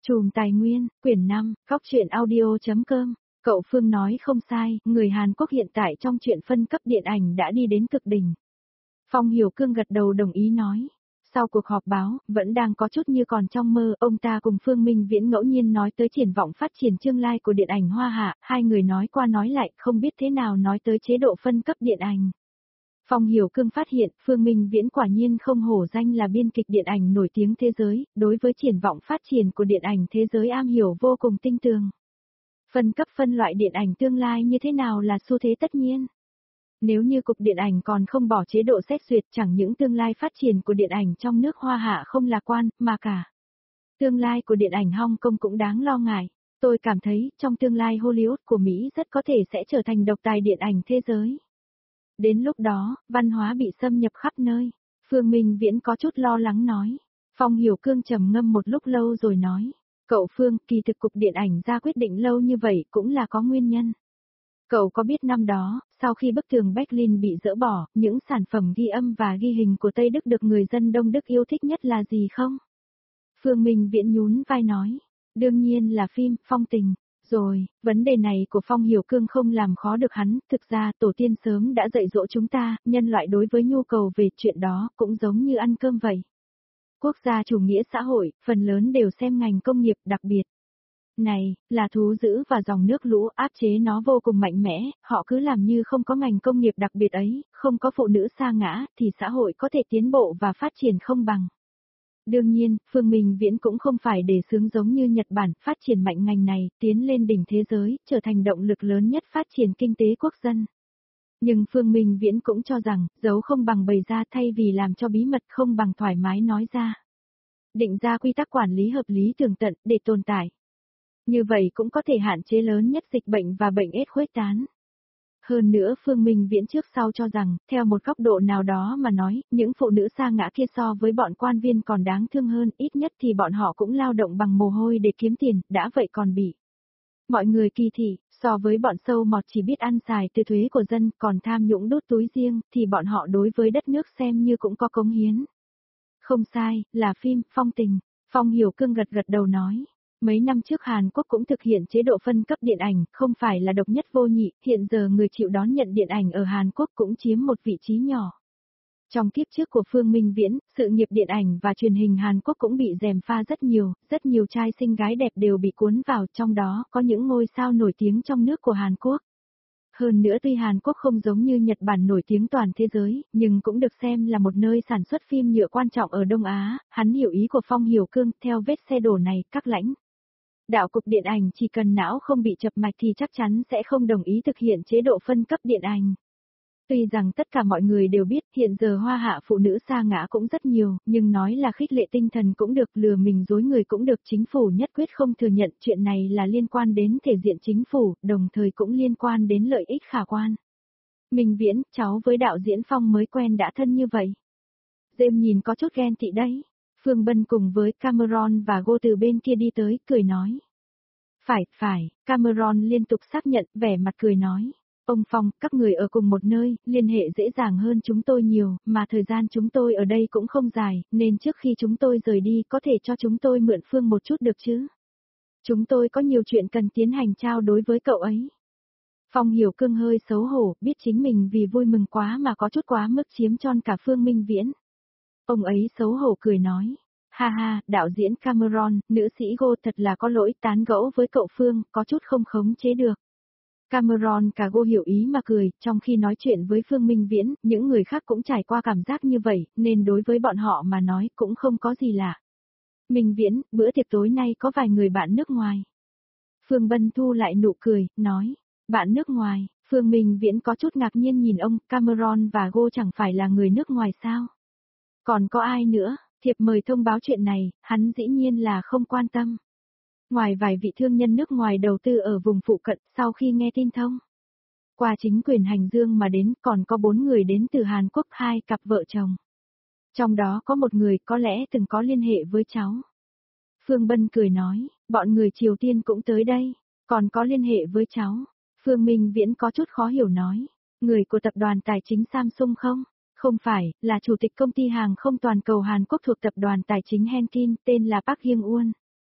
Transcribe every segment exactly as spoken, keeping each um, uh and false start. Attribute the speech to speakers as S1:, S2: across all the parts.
S1: Chùm Tài Nguyên, quyển năm, góc truyện audio.com. Cậu Phương nói không sai, người Hàn Quốc hiện tại trong chuyện phân cấp điện ảnh đã đi đến cực đỉnh. Phong Hiểu Cương gật đầu đồng ý nói. Sau cuộc họp báo, vẫn đang có chút như còn trong mơ, ông ta cùng Phương Minh Viễn ngẫu nhiên nói tới triển vọng phát triển tương lai của điện ảnh Hoa Hạ, hai người nói qua nói lại, không biết thế nào nói tới chế độ phân cấp điện ảnh. Phong Hiểu Cương phát hiện, Phương Minh Viễn quả nhiên không hổ danh là biên kịch điện ảnh nổi tiếng thế giới, đối với triển vọng phát triển của điện ảnh thế giới am hiểu vô cùng tinh tường. Phân cấp phân loại điện ảnh tương lai như thế nào là xu thế tất nhiên. Nếu như cục điện ảnh còn không bỏ chế độ xét duyệt, chẳng những tương lai phát triển của điện ảnh trong nước Hoa Hạ không lạc quan, mà cả tương lai của điện ảnh Hong Kong cũng đáng lo ngại. Tôi cảm thấy, trong tương lai Hollywood của Mỹ rất có thể sẽ trở thành độc tài điện ảnh thế giới. Đến lúc đó, văn hóa bị xâm nhập khắp nơi. Phương Minh Viễn có chút lo lắng nói. Phong Hiểu Cương trầm ngâm một lúc lâu rồi nói. Cậu Phương, kỳ thực cục điện ảnh ra quyết định lâu như vậy cũng là có nguyên nhân. Cậu có biết năm đó, sau khi bức tường Berlin bị dỡ bỏ, những sản phẩm ghi âm và ghi hình của Tây Đức được người dân Đông Đức yêu thích nhất là gì không? Phương Minh Viễn nhún vai nói. Đương nhiên là phim, phong tình. Rồi, vấn đề này của Phong Hiểu Cương không làm khó được hắn, thực ra tổ tiên sớm đã dạy dỗ chúng ta, nhân loại đối với nhu cầu về chuyện đó cũng giống như ăn cơm vậy. Quốc gia chủ nghĩa xã hội, phần lớn đều xem ngành công nghiệp đặc biệt. Này, là thú dữ và dòng nước lũ áp chế nó vô cùng mạnh mẽ, họ cứ làm như không có ngành công nghiệp đặc biệt ấy, không có phụ nữ sa ngã, thì xã hội có thể tiến bộ và phát triển không bằng. Đương nhiên, Phương Minh Viễn cũng không phải để sướng giống như Nhật Bản, phát triển mạnh ngành này, tiến lên đỉnh thế giới, trở thành động lực lớn nhất phát triển kinh tế quốc dân. Nhưng Phương Minh Viễn cũng cho rằng, giấu không bằng bày ra thay vì làm cho bí mật không bằng thoải mái nói ra. Định ra quy tắc quản lý hợp lý tường tận để tồn tại. Như vậy cũng có thể hạn chế lớn nhất dịch bệnh và bệnh AIDS khuếch tán. Hơn nữa Phương Minh Viễn trước sau cho rằng, theo một góc độ nào đó mà nói, những phụ nữ sa ngã kia so với bọn quan viên còn đáng thương hơn, ít nhất thì bọn họ cũng lao động bằng mồ hôi để kiếm tiền, đã vậy còn bị mọi người kỳ thị, so với bọn sâu mọt chỉ biết ăn xài từ thuế của dân, còn tham nhũng đốt túi riêng, thì bọn họ đối với đất nước xem như cũng có cống hiến. Không sai, là phim, phong tình. Phong Hiểu Cương gật gật đầu nói. Mấy năm trước Hàn Quốc cũng thực hiện chế độ phân cấp điện ảnh, không phải là độc nhất vô nhị, hiện giờ người chịu đón nhận điện ảnh ở Hàn Quốc cũng chiếm một vị trí nhỏ. Trong kiếp trước của Phương Minh Viễn, sự nghiệp điện ảnh và truyền hình Hàn Quốc cũng bị gièm pha rất nhiều, rất nhiều trai xinh gái đẹp đều bị cuốn vào, trong đó có những ngôi sao nổi tiếng trong nước của Hàn Quốc. Hơn nữa tuy Hàn Quốc không giống như Nhật Bản nổi tiếng toàn thế giới, nhưng cũng được xem là một nơi sản xuất phim nhựa quan trọng ở Đông Á, hắn hiểu ý của Phong Hiểu Cương, theo vết xe đổ này, các lãnh đạo cục điện ảnh chỉ cần não không bị chập mạch thì chắc chắn sẽ không đồng ý thực hiện chế độ phân cấp điện ảnh. Tuy rằng tất cả mọi người đều biết hiện giờ Hoa Hạ phụ nữ sa ngã cũng rất nhiều, nhưng nói là khích lệ tinh thần cũng được, lừa mình dối người cũng được, chính phủ nhất quyết không thừa nhận chuyện này là liên quan đến thể diện chính phủ, đồng thời cũng liên quan đến lợi ích khả quan. Minh Viễn, cháu với đạo diễn Phong mới quen đã thân như vậy. James nhìn có chút ghen tị đấy. Phương Bân cùng với Cameron và Go từ bên kia đi tới, cười nói. Phải, phải, Cameron liên tục xác nhận, vẻ mặt cười nói. Ông Phong, các người ở cùng một nơi, liên hệ dễ dàng hơn chúng tôi nhiều, mà thời gian chúng tôi ở đây cũng không dài, nên trước khi chúng tôi rời đi có thể cho chúng tôi mượn Phương một chút được chứ? Chúng tôi có nhiều chuyện cần tiến hành trao đối với cậu ấy. Phong Hiểu Cương hơi xấu hổ, biết chính mình vì vui mừng quá mà có chút quá mức chiếm trọn cả Phương Minh Viễn. Ông ấy xấu hổ cười nói. Ha ha, đạo diễn Cameron, nữ sĩ Go thật là có lỗi, tán gẫu với cậu Phương, có chút không khống chế được. Cameron cả Go hiểu ý mà cười, trong khi nói chuyện với Phương Minh Viễn, những người khác cũng trải qua cảm giác như vậy, nên đối với bọn họ mà nói cũng không có gì lạ. Minh Viễn, bữa tiệc tối nay có vài người bạn nước ngoài. Phương Bân thu lại nụ cười, nói, bạn nước ngoài, Phương Minh Viễn có chút ngạc nhiên nhìn ông, Cameron và Go chẳng phải là người nước ngoài sao? Còn có ai nữa, thiệp mời thông báo chuyện này, hắn dĩ nhiên là không quan tâm. Ngoài vài vị thương nhân nước ngoài đầu tư ở vùng phụ cận, sau khi nghe tin thông qua chính quyền hành dương mà đến, còn có bốn người đến từ Hàn Quốc, hai cặp vợ chồng. Trong đó có một người có lẽ từng có liên hệ với cháu. Phương Bân cười nói, bọn người Triều Tiên cũng tới đây, còn có liên hệ với cháu. Phương Minh Viễn có chút khó hiểu nói, người của tập đoàn tài chính Samsung không? Không phải, là chủ tịch công ty hàng không toàn cầu Hàn Quốc thuộc tập đoàn tài chính Henkin, tên là Park Hyung-won.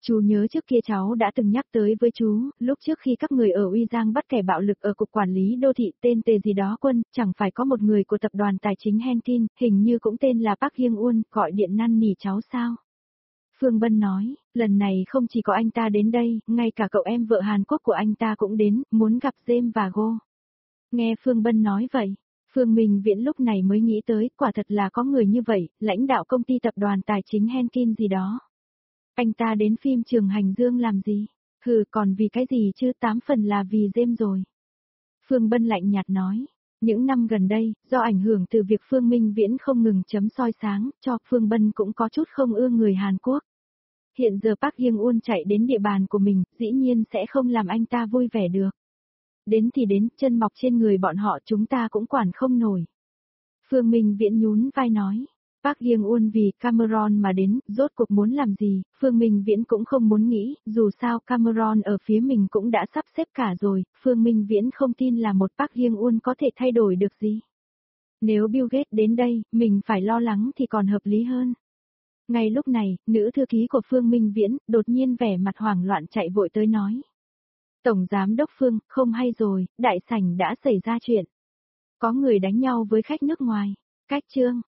S1: Chú nhớ trước kia cháu đã từng nhắc tới với chú, lúc trước khi các người ở Uy Giang bắt kẻ bạo lực ở cục quản lý đô thị tên tề gì đó Quân, chẳng phải có một người của tập đoàn tài chính Hentin, hình như cũng tên là Park Hyung Won, gọi điện năn nỉ cháu sao? Phương Bân nói, lần này không chỉ có anh ta đến đây, ngay cả cậu em vợ Hàn Quốc của anh ta cũng đến, muốn gặp James và Go. Nghe Phương Bân nói vậy, Phương Minh Viễn lúc này mới nghĩ tới, quả thật là có người như vậy, lãnh đạo công ty tập đoàn tài chính Henkin gì đó. Anh ta đến phim Trường Hành Dương làm gì? Hừ, còn vì cái gì chứ, tám phần là vì James rồi. Phương Bân lạnh nhạt nói, những năm gần đây, do ảnh hưởng từ việc Phương Minh Viễn không ngừng chấm soi sáng, cho Phương Bân cũng có chút không ưa người Hàn Quốc. Hiện giờ Park Hyung Won chạy đến địa bàn của mình, dĩ nhiên sẽ không làm anh ta vui vẻ được. Đến thì đến, chân mọc trên người bọn họ chúng ta cũng quản không nổi. Phương Minh Viễn nhún vai nói, Park Hyung Won vì Cameron mà đến, rốt cuộc muốn làm gì, Phương Minh Viễn cũng không muốn nghĩ, dù sao Cameron ở phía mình cũng đã sắp xếp cả rồi, Phương Minh Viễn không tin là một Park Hyung Won có thể thay đổi được gì. Nếu Bill Gates đến đây, mình phải lo lắng thì còn hợp lý hơn. Ngay lúc này, nữ thư ký của Phương Minh Viễn, đột nhiên vẻ mặt hoảng loạn chạy vội tới nói. Tổng giám đốc Phương, không hay rồi, đại sảnh đã xảy ra chuyện. Có người đánh nhau với khách nước ngoài. Cách chương.